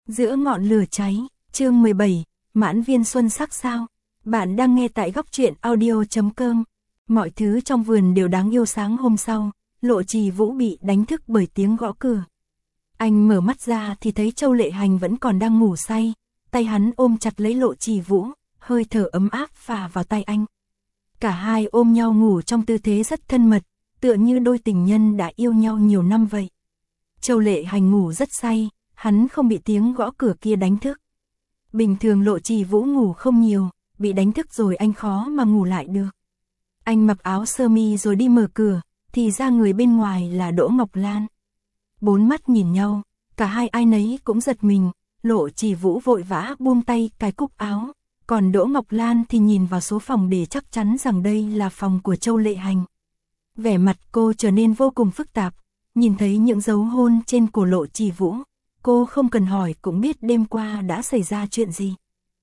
Giữa ngọn lửa cháy, chương 17, mãn viên xuân sắc sao? Bạn đang nghe tại góc truyện audio.com. Mọi thứ trong vườn đều đáng yêu. Sáng hôm sau, Lộ Trì Vũ bị đánh thức bởi tiếng gõ cửa. Anh mở mắt ra thì thấy Châu Lệ Hành vẫn còn đang ngủ say, tay hắn ôm chặt lấy Lộ Trì Vũ, hơi thở ấm áp phả vào tay anh. Cả hai ôm nhau ngủ trong tư thế rất thân mật, tựa như đôi tình nhân đã yêu nhau nhiều năm vậy. Châu Lệ Hành ngủ rất say, hắn không bị tiếng gõ cửa kia đánh thức. Bình thường Lộ Trì Vũ ngủ không nhiều, bị đánh thức rồi anh khó mà ngủ lại được. Anh mặc áo sơ mi rồi đi mở cửa, thì ra người bên ngoài là Đỗ Ngọc Lan. Bốn mắt nhìn nhau, cả hai ai nấy cũng giật mình, Lộ Trì Vũ vội vã buông tay cài cúc áo, còn Đỗ Ngọc Lan thì nhìn vào số phòng để chắc chắn rằng đây là phòng của Châu Lệ Hành. Vẻ mặt cô trở nên vô cùng phức tạp, nhìn thấy những dấu hôn trên cổ Lộ Trì Vũ, cô không cần hỏi cũng biết đêm qua đã xảy ra chuyện gì.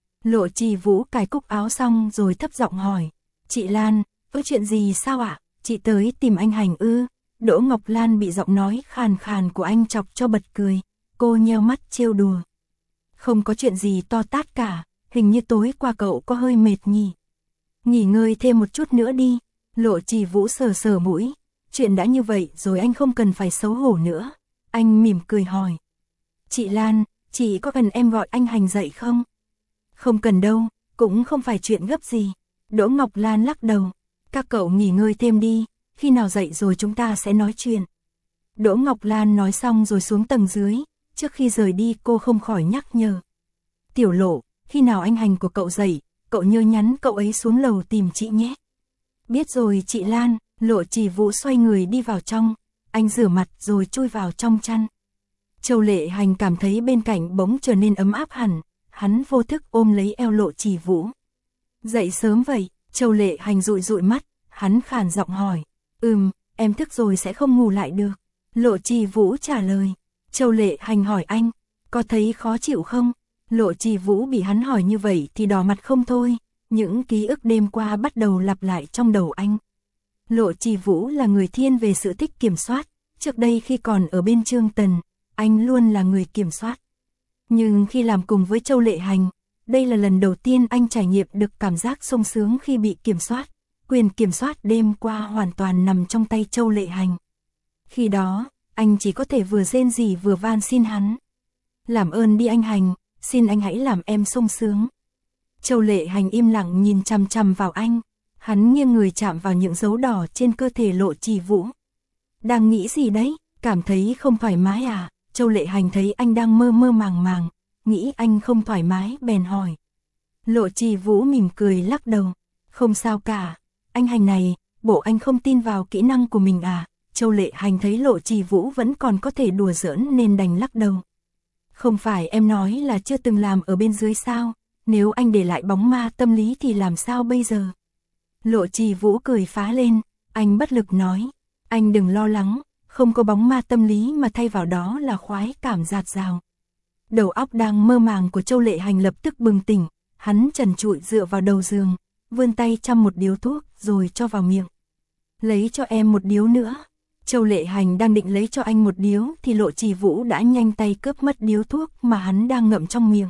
Lộ Trì Vũ cài cúc áo xong rồi thấp giọng hỏi, chị Lan, có chuyện gì sao ạ? Chị tới tìm anh Hành ư? Đỗ Ngọc Lan bị giọng nói khàn khàn của anh chọc cho bật cười, cô nheo mắt trêu đùa. Không có chuyện gì to tát cả, hình như tối qua cậu có hơi mệt nhỉ? Nghỉ ngơi thêm một chút nữa đi. Lộ Trì Vũ sờ sờ mũi, chuyện đã như vậy rồi anh không cần phải xấu hổ nữa. Anh mỉm cười hỏi, chị Lan, chị có cần em gọi anh Hành dậy không? Không cần đâu, cũng không phải chuyện gấp gì. Đỗ Ngọc Lan lắc đầu, các cậu nghỉ ngơi thêm đi, khi nào dậy rồi chúng ta sẽ nói chuyện. Đỗ Ngọc Lan nói xong rồi xuống tầng dưới, trước khi rời đi cô không khỏi nhắc nhở. Tiểu Lộ, khi nào anh Hành của cậu dậy, cậu nhớ nhắn cậu ấy xuống lầu tìm chị nhé. Biết rồi chị Lan. Lộ Trì Vũ xoay người đi vào trong, anh rửa mặt rồi chui vào trong chăn. Châu Lệ Hành cảm thấy bên cạnh bỗng trở nên ấm áp hẳn, hắn vô thức ôm lấy eo Lộ Trì Vũ. Dậy sớm vậy? Châu Lệ Hành dụi dụi mắt, hắn khàn giọng hỏi. Em thức rồi sẽ không ngủ lại được. Lộ Trì Vũ trả lời. Châu Lệ Hành hỏi anh, có thấy khó chịu không? Lộ Trì Vũ bị hắn hỏi như vậy thì đỏ mặt không thôi, những ký ức đêm qua bắt đầu lặp lại trong đầu anh. Lộ Trì Vũ là người thiên về sự thích kiểm soát, trước đây khi còn ở bên Trương Tần, anh luôn là người kiểm soát. Nhưng khi làm cùng với Châu Lệ Hành, đây là lần đầu tiên anh trải nghiệm được cảm giác sung sướng khi bị kiểm soát. Quyền kiểm soát đêm qua hoàn toàn nằm trong tay Châu Lệ Hành. Khi đó, anh chỉ có thể vừa rên rỉ vừa van xin hắn. Làm ơn đi anh Hành, xin anh hãy làm em sung sướng. Châu Lệ Hành im lặng nhìn chằm chằm vào anh. Hắn nghiêng người chạm vào những dấu đỏ trên cơ thể Lộ Trì Vũ. Đang nghĩ gì đấy? Cảm thấy không thoải mái à? Châu Lệ Hành thấy anh đang mơ mơ màng màng, nghĩ anh không thoải mái bèn hỏi. Lộ Trì Vũ mỉm cười lắc đầu. Không sao cả. Anh Hành này, bộ anh không tin vào kỹ năng của mình à? Châu Lệ Hành thấy Lộ Trì Vũ vẫn còn có thể đùa giỡn nên đành lắc đầu. Không phải em nói là chưa từng làm ở bên dưới sao? Nếu anh để lại bóng ma tâm lý thì làm sao bây giờ? Lộ Trì Vũ cười phá lên, anh bất lực nói, anh đừng lo lắng, không có bóng ma tâm lý mà thay vào đó là khoái cảm dạt dào. Đầu óc đang mơ màng của Châu Lệ Hành lập tức bừng tỉnh, hắn trần trụi dựa vào đầu giường, vươn tay chăm một điếu thuốc rồi cho vào miệng. Lấy cho em một điếu nữa. Châu Lệ Hành đang định lấy cho anh một điếu thì Lộ Trì Vũ đã nhanh tay cướp mất điếu thuốc mà hắn đang ngậm trong miệng.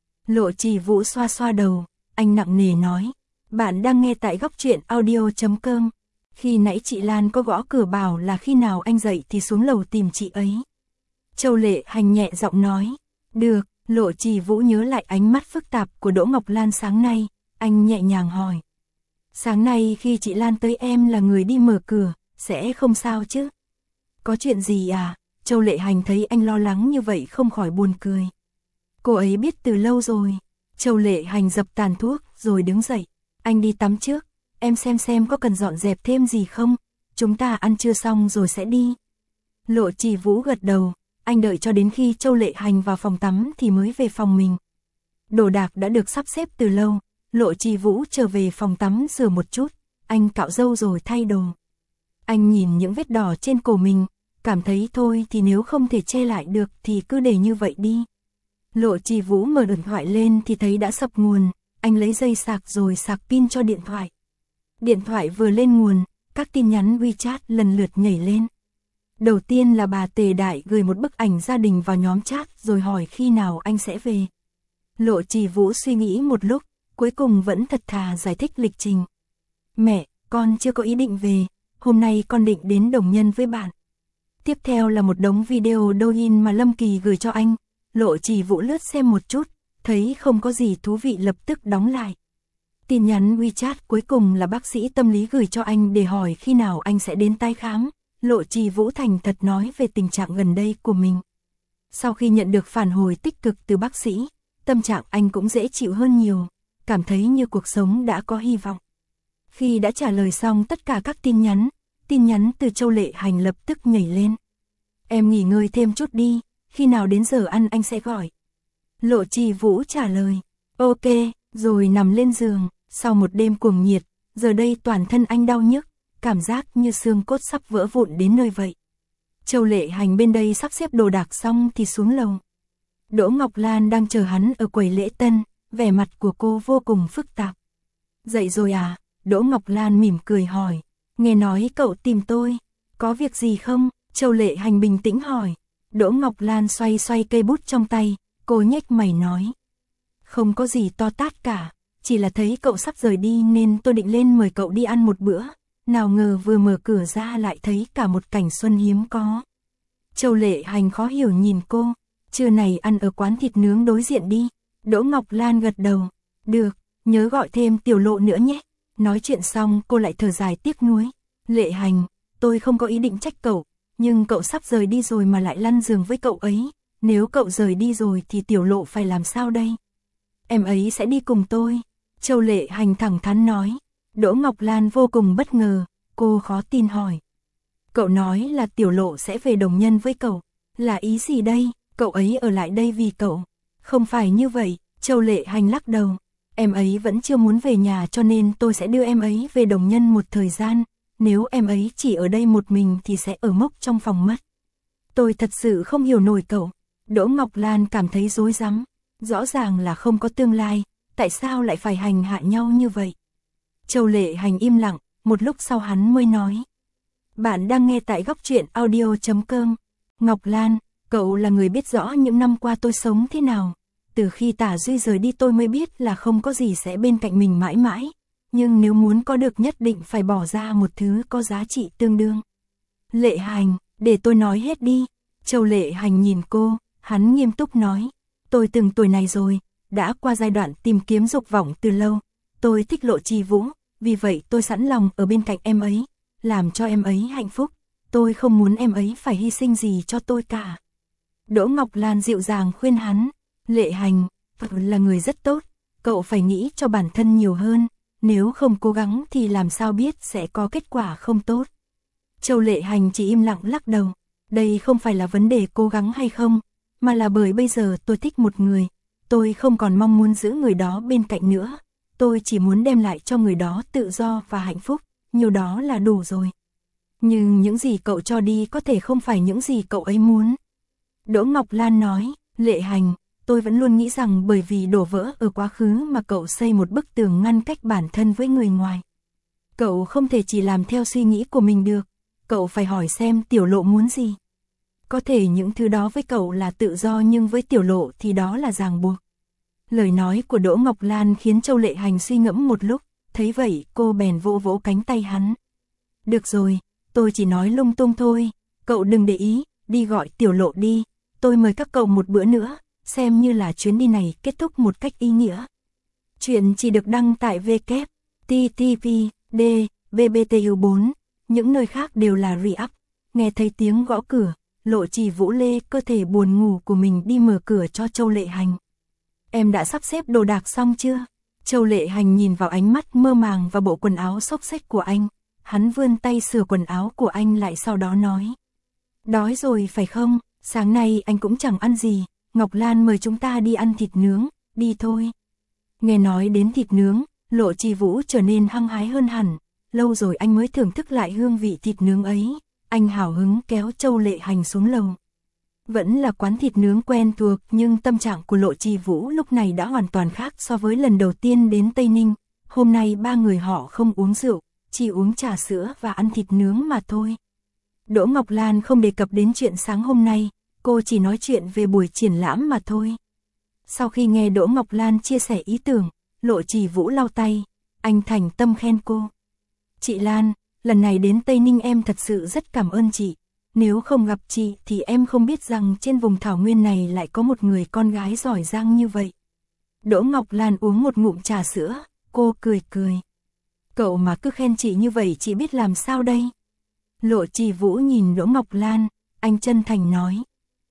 Lộ Trì Vũ xoa xoa đầu, anh nặng nề nói. Bạn đang nghe tại góc truyện audio.com. Khi nãy chị Lan có gõ cửa bảo là khi nào anh dậy thì xuống lầu tìm chị ấy. Châu Lệ Hành nhẹ giọng nói. Được. Lộ Trì Vũ nhớ lại ánh mắt phức tạp của Đỗ Ngọc Lan sáng nay, anh nhẹ nhàng hỏi. Sáng nay khi chị Lan tới em là người đi mở cửa, sẽ không sao chứ? Có chuyện gì à? Châu Lệ Hành thấy anh lo lắng như vậy không khỏi buồn cười. Cô ấy biết từ lâu rồi. Châu Lệ Hành dập tàn thuốc rồi đứng dậy. Anh đi tắm trước, em xem có cần dọn dẹp thêm gì không, chúng ta ăn trưa xong rồi sẽ đi. Lộ Trì Vũ gật đầu, anh đợi cho đến khi Châu Lệ Hành vào phòng tắm thì mới về phòng mình. Đồ đạc đã được sắp xếp từ lâu, Lộ Trì Vũ trở về phòng tắm rửa một chút, anh cạo râu rồi thay đồ. Anh nhìn những vết đỏ trên cổ mình, cảm thấy thôi thì nếu không thể che lại được thì cứ để như vậy đi. Lộ Trì Vũ mở điện thoại lên thì thấy đã sập nguồn. Anh lấy dây sạc rồi sạc pin cho điện thoại. Điện thoại vừa lên nguồn, các tin nhắn WeChat lần lượt nhảy lên. Đầu tiên là bà Tề Đại gửi một bức ảnh gia đình vào nhóm chat rồi hỏi khi nào anh sẽ về. Lộ Trì Vũ suy nghĩ một lúc, cuối cùng vẫn thật thà giải thích lịch trình. Mẹ, con chưa có ý định về, hôm nay con định đến Đồng Nhân với bạn. Tiếp theo là một đống video Douyin mà Lâm Kỳ gửi cho anh. Lộ Trì Vũ lướt xem một chút, thấy không có gì thú vị lập tức đóng lại. Tin nhắn WeChat cuối cùng là bác sĩ tâm lý gửi cho anh để hỏi khi nào anh sẽ đến tái khám. Lộ Trì Vũ thành thật nói về tình trạng gần đây của mình. Sau khi nhận được phản hồi tích cực từ bác sĩ, tâm trạng anh cũng dễ chịu hơn nhiều, cảm thấy như cuộc sống đã có hy vọng. Khi đã trả lời xong tất cả các tin nhắn từ Châu Lệ Hành lập tức nhảy lên. Em nghỉ ngơi thêm chút đi, khi nào đến giờ ăn anh sẽ gọi. Lộ Trì Vũ trả lời, ok, rồi nằm lên giường. Sau một đêm cuồng nhiệt, giờ đây toàn thân anh đau nhức, cảm giác như xương cốt sắp vỡ vụn đến nơi vậy. Châu Lệ Hành bên đây sắp xếp đồ đạc xong thì xuống lầu. Đỗ Ngọc Lan đang chờ hắn ở quầy lễ tân, vẻ mặt của cô vô cùng phức tạp. Dậy rồi à? Đỗ Ngọc Lan mỉm cười hỏi. Nghe nói cậu tìm tôi, có việc gì không? Châu Lệ Hành bình tĩnh hỏi. Đỗ Ngọc Lan xoay xoay cây bút trong tay, cô nhếch mày nói. Không có gì to tát cả, chỉ là thấy cậu sắp rời đi nên tôi định lên mời cậu đi ăn một bữa. Nào ngờ vừa mở cửa ra lại thấy cả một cảnh xuân hiếm có. Châu Lệ Hành khó hiểu nhìn cô. Trưa này ăn ở quán thịt nướng đối diện đi. Đỗ Ngọc Lan gật đầu. Được, nhớ gọi thêm Tiểu Lộ nữa nhé. Nói chuyện xong cô lại thở dài tiếc nuối. Lệ Hành, tôi không có ý định trách cậu, nhưng cậu sắp rời đi rồi mà lại lăn giường với cậu ấy. Nếu cậu rời đi rồi thì Tiểu Lộ phải làm sao đây? Em ấy sẽ đi cùng tôi. Châu Lệ Hành thẳng thắn nói. Đỗ Ngọc Lan vô cùng bất ngờ, cô khó tin hỏi. Cậu nói là Tiểu Lộ sẽ về Đồng Nhân với cậu, là ý gì đây? Cậu ấy ở lại đây vì cậu. Không phải như vậy, Châu Lệ Hành lắc đầu. Em ấy vẫn chưa muốn về nhà cho nên tôi sẽ đưa em ấy về Đồng Nhân một thời gian. Nếu em ấy chỉ ở đây một mình thì sẽ ở mốc trong phòng mất. Tôi thật sự không hiểu nổi cậu. Đỗ Ngọc Lan cảm thấy rối rắm. Rõ ràng là không có tương lai, tại sao lại phải hành hạ nhau như vậy? Châu Lệ Hành im lặng, một lúc sau hắn mới nói. Bạn đang nghe tại góc truyện audio.com. Ngọc Lan, cậu là người biết rõ những năm qua tôi sống thế nào. Từ khi Tả Duy rời đi tôi mới biết là không có gì sẽ bên cạnh mình mãi mãi. Nhưng nếu muốn có được nhất định phải bỏ ra một thứ có giá trị tương đương. Lệ Hành, để tôi nói hết đi. Châu Lệ Hành nhìn cô, hắn nghiêm túc nói. Tôi từng tuổi này rồi, đã qua giai đoạn tìm kiếm dục vọng từ lâu. Tôi thích Lộ Trì Vũ, vì vậy tôi sẵn lòng ở bên cạnh em ấy, làm cho em ấy hạnh phúc. Tôi không muốn em ấy phải hy sinh gì cho tôi cả. Đỗ Ngọc Lan dịu dàng khuyên hắn. Lệ Hành, Phật là người rất tốt, cậu phải nghĩ cho bản thân nhiều hơn. Nếu không cố gắng thì làm sao biết sẽ có kết quả không tốt. Châu Lệ Hành chỉ im lặng lắc đầu. Đây không phải là vấn đề cố gắng hay không, mà là bởi bây giờ tôi thích một người. Tôi không còn mong muốn giữ người đó bên cạnh nữa. Tôi chỉ muốn đem lại cho người đó tự do và hạnh phúc, nhiều đó là đủ rồi. Nhưng những gì cậu cho đi có thể không phải những gì cậu ấy muốn. Đỗ Ngọc Lan nói, Lệ Hành, tôi vẫn luôn nghĩ rằng bởi vì đổ vỡ ở quá khứ mà cậu xây một bức tường ngăn cách bản thân với người ngoài. Cậu không thể chỉ làm theo suy nghĩ của mình được, cậu phải hỏi xem Tiểu Lộ muốn gì. Có thể những thứ đó với cậu là tự do nhưng với Tiểu Lộ thì đó là ràng buộc. Lời nói của Đỗ Ngọc Lan khiến Châu Lệ Hành suy ngẫm một lúc, thấy vậy cô bèn vỗ vỗ cánh tay hắn. Được rồi, tôi chỉ nói lung tung thôi, cậu đừng để ý, đi gọi Tiểu Lộ đi, tôi mời các cậu một bữa nữa, xem như là chuyến đi này kết thúc một cách ý nghĩa. Chuyện chỉ được đăng tại www.ttpd, BBTU4, những nơi khác đều là re-up. Nghe thấy tiếng gõ cửa, Lộ Trì Vũ lê cơ thể buồn ngủ của mình đi mở cửa cho Châu Lệ Hành. Em đã sắp xếp đồ đạc xong chưa? Châu Lệ Hành nhìn vào ánh mắt mơ màng và bộ quần áo xốc xếch của anh. Hắn vươn tay sửa quần áo của anh lại sau đó nói. Đói rồi phải không? Sáng nay anh cũng chẳng ăn gì. Ngọc Lan mời chúng ta đi ăn thịt nướng, đi thôi. Nghe nói đến thịt nướng, Lộ Trì Vũ trở nên hăng hái hơn hẳn. Lâu rồi anh mới thưởng thức lại hương vị thịt nướng ấy. Anh hào hứng kéo Châu Lệ Hành xuống lầu. Vẫn là quán thịt nướng quen thuộc nhưng tâm trạng của Lộ Trì Vũ lúc này đã hoàn toàn khác so với lần đầu tiên đến Tây Ninh. Hôm nay ba người họ không uống rượu, chỉ uống trà sữa và ăn thịt nướng mà thôi. Đỗ Ngọc Lan không đề cập đến chuyện sáng hôm nay, cô chỉ nói chuyện về buổi triển lãm mà thôi. Sau khi nghe Đỗ Ngọc Lan chia sẻ ý tưởng, Lộ Trì Vũ lau tay, anh thành tâm khen cô. Chị Lan, lần này đến Tây Ninh em thật sự rất cảm ơn chị. Nếu không gặp chị thì em không biết rằng trên vùng thảo nguyên này lại có một người con gái giỏi giang như vậy. Đỗ Ngọc Lan uống một ngụm trà sữa, cô cười cười. Cậu mà cứ khen chị như vậy chị biết làm sao đây? Lộ Trì Vũ nhìn Đỗ Ngọc Lan, anh chân thành nói.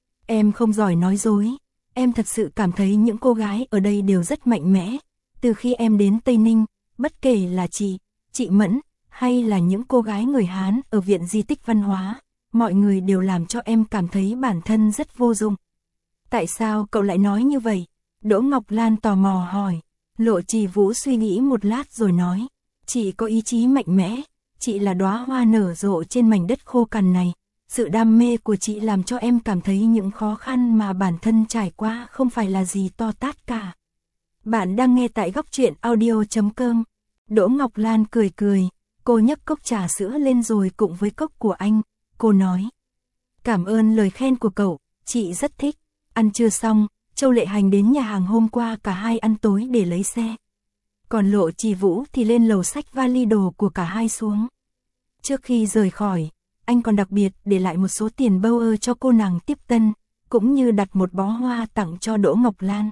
Em không giỏi nói dối, em thật sự cảm thấy những cô gái ở đây đều rất mạnh mẽ. Từ khi em đến Tây Ninh, bất kể là chị Mẫn, hay là những cô gái người Hán ở Viện Di tích Văn hóa, mọi người đều làm cho em cảm thấy bản thân rất vô dụng. Tại sao cậu lại nói như vậy? Đỗ Ngọc Lan tò mò hỏi. Lộ Trì Vũ suy nghĩ một lát rồi nói. Chị có ý chí mạnh mẽ, chị là đóa hoa nở rộ trên mảnh đất khô cằn này. Sự đam mê của chị làm cho em cảm thấy những khó khăn mà bản thân trải qua không phải là gì to tát cả. Bạn đang nghe tại góc truyện audio.com. Đỗ Ngọc Lan cười cười, cô nhấc cốc trà sữa lên rồi cùng với cốc của anh, cô nói. Cảm ơn lời khen của cậu, chị rất thích. Ăn trưa xong, Châu Lệ Hành đến nhà hàng hôm qua cả hai ăn tối để lấy xe. Còn Lộ Trì Vũ thì lên lầu xách vali đồ của cả hai xuống. Trước khi rời khỏi, anh còn đặc biệt để lại một số tiền bâu ơ cho cô nàng tiếp tân, cũng như đặt một bó hoa tặng cho Đỗ Ngọc Lan.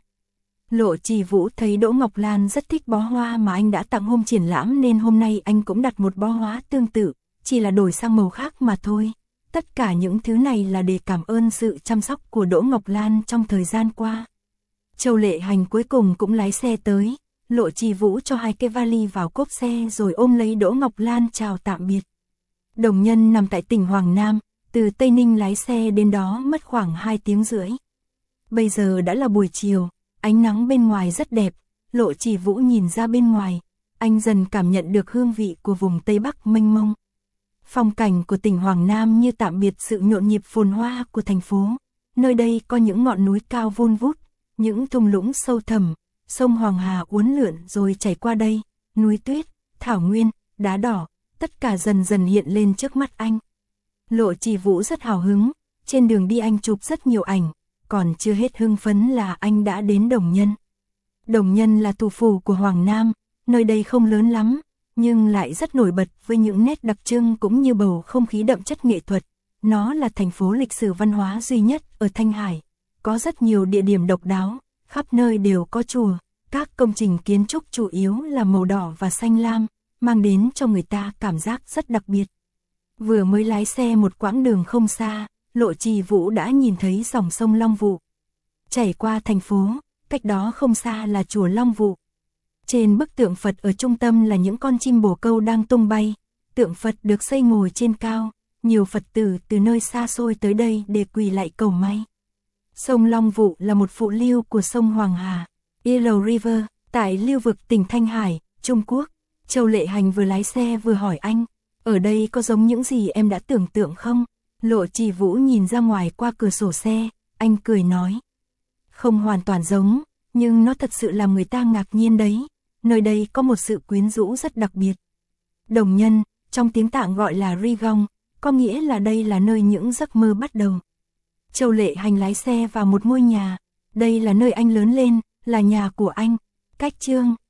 Lộ Trì Vũ thấy Đỗ Ngọc Lan rất thích bó hoa mà anh đã tặng hôm triển lãm nên hôm nay anh cũng đặt một bó hoa tương tự, chỉ là đổi sang màu khác mà thôi. Tất cả những thứ này là để cảm ơn sự chăm sóc của Đỗ Ngọc Lan trong thời gian qua. Châu Lệ Hành cuối cùng cũng lái xe tới, Lộ Trì Vũ cho hai cái vali vào cốp xe rồi ôm lấy Đỗ Ngọc Lan chào tạm biệt. Đồng Nhân nằm tại tỉnh Hoàng Nam, từ Tây Ninh lái xe đến đó mất khoảng 2 tiếng rưỡi. Bây giờ đã là buổi chiều, ánh nắng bên ngoài rất đẹp, Lộ Trì Vũ nhìn ra bên ngoài, anh dần cảm nhận được hương vị của vùng Tây Bắc mênh mông. Phong cảnh của tỉnh Hoàng Nam như tạm biệt sự nhộn nhịp phồn hoa của thành phố. Nơi đây có những ngọn núi cao vun vút, những thung lũng sâu thẳm, sông Hoàng Hà uốn lượn rồi chảy qua đây, núi tuyết, thảo nguyên, đá đỏ, tất cả dần dần hiện lên trước mắt anh. Lộ Trì Vũ rất hào hứng, trên đường đi anh chụp rất nhiều ảnh, còn chưa hết hưng phấn là anh đã đến Đồng Nhân. Đồng Nhân là thủ phủ của Hoàng Nam, nơi đây không lớn lắm, nhưng lại rất nổi bật với những nét đặc trưng cũng như bầu không khí đậm chất nghệ thuật. Nó là thành phố lịch sử văn hóa duy nhất ở Thanh Hải, có rất nhiều địa điểm độc đáo, khắp nơi đều có chùa, các công trình kiến trúc chủ yếu là màu đỏ và xanh lam, mang đến cho người ta cảm giác rất đặc biệt. Vừa mới lái xe một quãng đường không xa, Lộ Trì Vũ đã nhìn thấy dòng sông Long Vụ chảy qua thành phố, cách đó không xa là chùa Long Vụ. Trên bức tượng Phật ở trung tâm là những con chim bồ câu đang tung bay, tượng Phật được xây ngồi trên cao, nhiều Phật tử từ nơi xa xôi tới đây để quỳ lạy cầu may. Sông Long Vụ là một phụ lưu của sông Hoàng Hà, Yellow River, tại lưu vực tỉnh Thanh Hải, Trung Quốc. Châu Lệ Hành vừa lái xe vừa hỏi anh, ở đây có giống những gì em đã tưởng tượng không? Lộ Trì Vũ nhìn ra ngoài qua cửa sổ xe, anh cười nói. Không hoàn toàn giống, nhưng nó thật sự làm người ta ngạc nhiên đấy. Nơi đây có một sự quyến rũ rất đặc biệt. Đồng Nhân, trong tiếng Tạng gọi là Rigong, có nghĩa là đây là nơi những giấc mơ bắt đầu. Châu Lệ Hành lái xe vào một ngôi nhà, đây là nơi anh lớn lên, là nhà của anh. Cách chương